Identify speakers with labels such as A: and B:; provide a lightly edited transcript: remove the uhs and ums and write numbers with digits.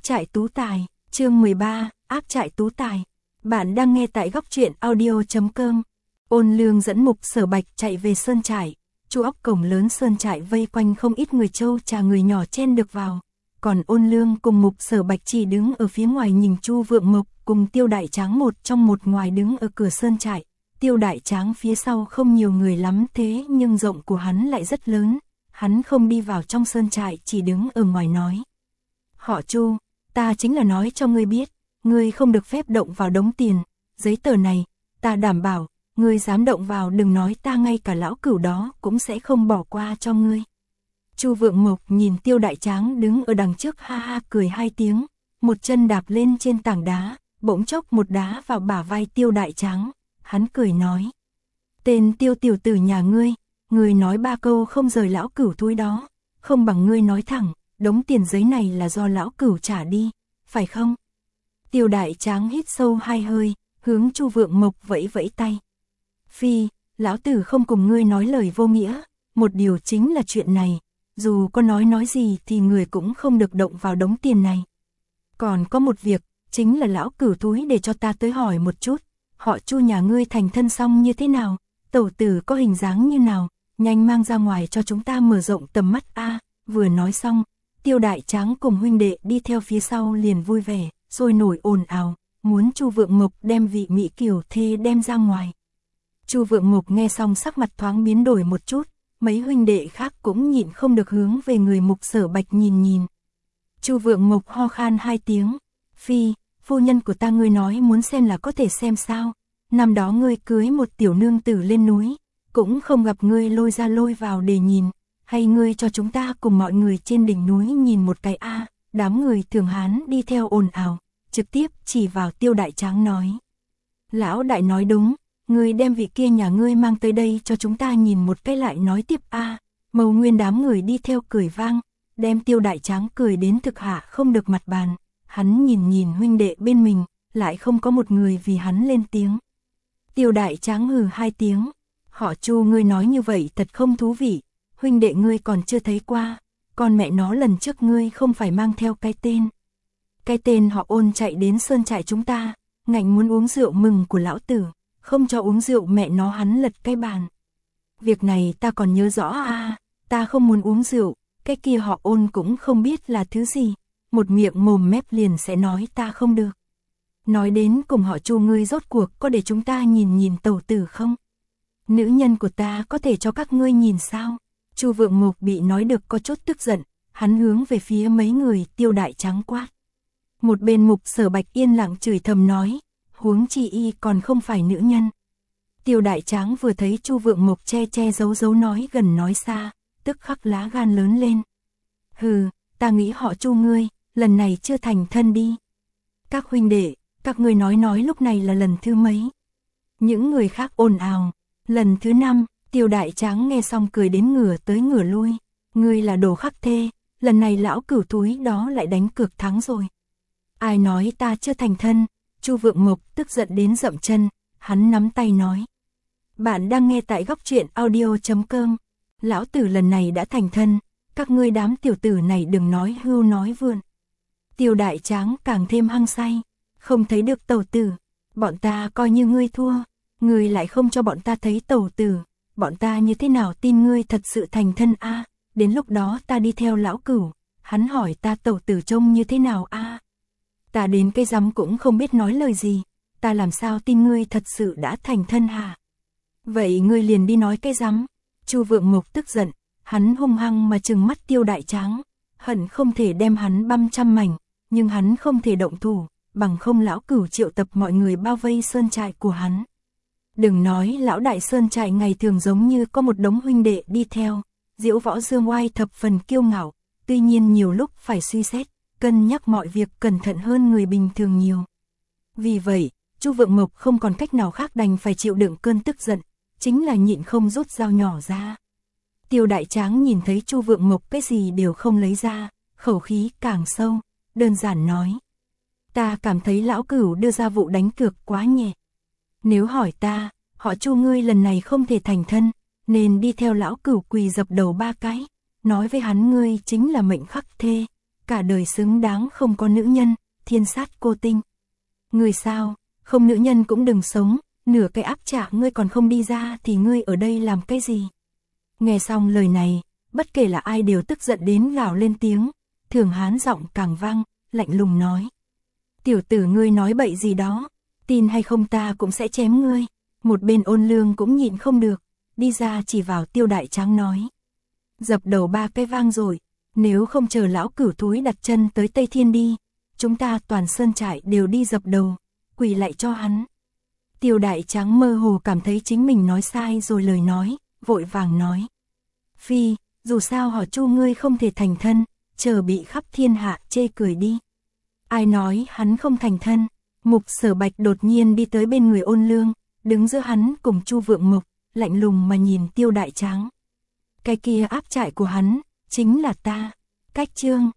A: trại tú tài, chương 13, ác trại tú tài. Bạn đang nghe tại góc truyện audio.com. Ôn Lương dẫn Mục Sở Bạch chạy về sơn trại. Chu ốc cổng lớn sơn trại vây quanh không ít người trâu trà người nhỏ chen được vào. Còn Ôn Lương cùng Mục Sở Bạch chỉ đứng ở phía ngoài nhìn Chu Vượng Mộc cùng Tiêu Đại Tráng một trong một ngoài đứng ở cửa sơn trại. Tiêu Đại Tráng phía sau không nhiều người lắm thế nhưng rộng của hắn lại rất lớn. Hắn không đi vào trong sơn trại chỉ đứng ở ngoài nói. Họ Chu, ta chính là nói cho ngươi biết, ngươi không được phép động vào đống tiền, giấy tờ này, ta đảm bảo, ngươi dám động vào đừng nói ta ngay cả lão cửu đó cũng sẽ không bỏ qua cho ngươi. Chu Vượng Mộc nhìn Tiêu Đại Tráng đứng ở đằng trước ha ha cười hai tiếng, một chân đạp lên trên tảng đá, bỗng chốc một đá vào bả vai Tiêu Đại Tráng, hắn cười nói. Tên Tiêu tiểu tử nhà ngươi nói ba câu không rời lão cửu túi đó, không bằng ngươi nói thẳng, đống tiền giấy này là do lão cửu trả đi, phải không? Tiêu Đại Tráng hít sâu hai hơi, hướng Chu Vượng Mộc vẫy vẫy tay. Phi, lão tử không cùng ngươi nói lời vô nghĩa, một điều chính là chuyện này, dù có nói gì thì người cũng không được động vào đống tiền này. Còn có một việc, chính là lão cửu túi để cho ta tới hỏi một chút, họ Chu nhà ngươi thành thân xong như thế nào, tẩu tử có hình dáng như nào, nhanh mang ra ngoài cho chúng ta mở rộng tầm mắt a. Vừa nói xong, Tiêu Đại Tráng cùng huynh đệ đi theo phía sau liền vui vẻ, sôi nổi ồn ào, muốn Chu Vượng Mộc đem vị mỹ kiều thê đem ra ngoài. Chu Vượng Mộc nghe xong sắc mặt thoáng biến đổi một chút, mấy huynh đệ khác cũng nhịn không được hướng về người Mục Sở Bạch nhìn. Chu Vượng Mộc ho khan hai tiếng, Phi, phu nhân của ta ngươi nói muốn xem là có thể xem sao, năm đó ngươi cưới một tiểu nương tử lên núi, cũng không gặp ngươi lôi ra lôi vào để nhìn, hay ngươi cho chúng ta cùng mọi người trên đỉnh núi nhìn một cái a. Đám người Thường Hán đi theo ồn ào, trực tiếp chỉ vào Tiêu Đại Tráng nói. Lão đại nói đúng, ngươi đem vị kia nhà ngươi mang tới đây cho chúng ta nhìn một cái lại nói tiếp a. Mầu Nguyên đám người đi theo cười vang, đem Tiêu Đại Tráng cười đến thực hạ không được mặt bàn, hắn nhìn huynh đệ bên mình, lại không có một người vì hắn lên tiếng. Tiêu Đại Tráng hừ hai tiếng, họ Chu ngươi nói như vậy thật không thú vị, huynh đệ ngươi còn chưa thấy qua, con mẹ nó lần trước ngươi không phải mang theo cái tên họ Ôn chạy đến sơn trại chúng ta, ngạnh muốn uống rượu mừng của lão tử, không cho uống rượu mẹ nó hắn lật cái bàn. Việc này ta còn nhớ rõ a, ta không muốn uống rượu, cái kia họ Ôn cũng không biết là thứ gì, một miệng mồm mép liền sẽ nói ta không được. Nói đến cùng họ Chu ngươi rốt cuộc có để chúng ta nhìn tẩu tử không? Nữ nhân của ta có thể cho các ngươi nhìn sao? Chu Vượng Mộc bị nói được có chút tức giận, hắn hướng về phía mấy người Tiêu Đại Tráng quát. Một bên Mục Sở Bạch yên lặng chửi thầm nói, huống chi y còn không phải nữ nhân. Tiêu Đại Tráng vừa thấy Chu Vượng Mộc che giấu nói gần nói xa, tức khắc lá gan lớn lên. Hừ, ta nghĩ họ Chu ngươi, lần này chưa thành thân đi. Các huynh đệ, các ngươi nói lúc này là lần thứ mấy? Những người khác ồn ào, lần thứ 5. Tiêu Đại Tráng nghe xong cười đến ngửa tới ngửa lui, ngươi là đồ khắc thê, lần này lão cửu túi đó lại đánh cược thắng rồi. Ai nói ta chưa thành thân? Chu Vượng Mộc tức giận đến dậm chân, hắn nắm tay nói. Bạn đang nghe tại góc truyện audio.com, lão tử lần này đã thành thân, các ngươi đám tiểu tử này đừng nói hưu nói vượn. Tiêu Đại Tráng càng thêm hăng say, không thấy được tẩu tử, bọn ta coi như ngươi thua, ngươi lại không cho bọn ta thấy tẩu tử. Bọn ta như thế nào tin ngươi thật sự thành thân a? Đến lúc đó ta đi theo lão cửu, hắn hỏi ta tẩu tử trông như thế nào a? Ta đến cái rắm cũng không biết nói lời gì, ta làm sao tin ngươi thật sự đã thành thân hả? Vậy ngươi liền đi nói cái rắm. Chu Vượng Mộc tức giận, hắn hung hăng mà trừng mắt Tiêu Đại Tráng, hận không thể đem hắn băm trăm mảnh, nhưng hắn không thể động thủ, bằng không lão cửu triệu tập mọi người bao vây sơn trại của hắn. Đừng nói lão đại sơn trại ngày thường giống như có một đống huynh đệ đi theo, Diễu Võ Dương Oai thập phần kiêu ngạo, tuy nhiên nhiều lúc phải suy xét, cân nhắc mọi việc cẩn thận hơn người bình thường nhiều. Vì vậy, Chu Vượng Mộc không còn cách nào khác đành phải chịu đựng cơn tức giận, chính là nhịn không rút dao nhỏ ra. Tiêu Đại Tráng nhìn thấy Chu Vượng Mộc cái gì đều không lấy ra, khẩu khí càng sâu, đơn giản nói. Ta cảm thấy lão cửu đưa ra vụ đánh cược quá nhẹ. Nếu hỏi ta, họ Chu ngươi lần này không thể thành thân, nên đi theo lão cửu quỳ dập đầu 3 cái, nói với hắn ngươi chính là mệnh khắc thê, cả đời xứng đáng không có nữ nhân, thiên sát cô tinh. Ngươi sao, không nữ nhân cũng đừng sống, nửa cái áp trạ ngươi còn không đi ra thì ngươi ở đây làm cái gì? Nghe xong lời này, bất kể là ai đều tức giận đến gào lên tiếng, Thường Hán giọng càng vang, lạnh lùng nói. Tiểu tử ngươi nói bậy gì đó, tin hay không ta cũng sẽ chém ngươi. Một bên Ôn Lương cũng nhịn không được, đi ra chỉ vào Tiêu Đại Tráng nói. Dập đầu 3 cái vang rồi, nếu không chờ lão cửu thúi đặt chân tới Tây Thiên đi, chúng ta toàn sơn trại đều đi dập đầu, quỳ lại cho hắn. Tiêu Đại Tráng mơ hồ cảm thấy chính mình nói sai rồi lời nói, vội vàng nói. Phi, dù sao họ Chu ngươi không thể thành thân, chờ bị khắp thiên hạ chê cười đi. Ai nói hắn không thành thân? Mục Sở Bạch đột nhiên đi tới bên người Ôn Lương, đứng giữa hắn cùng Chu Vượng Mục, lạnh lùng mà nhìn Tiêu Đại Tráng. Cái kia áp trại của hắn, chính là ta. Cách chương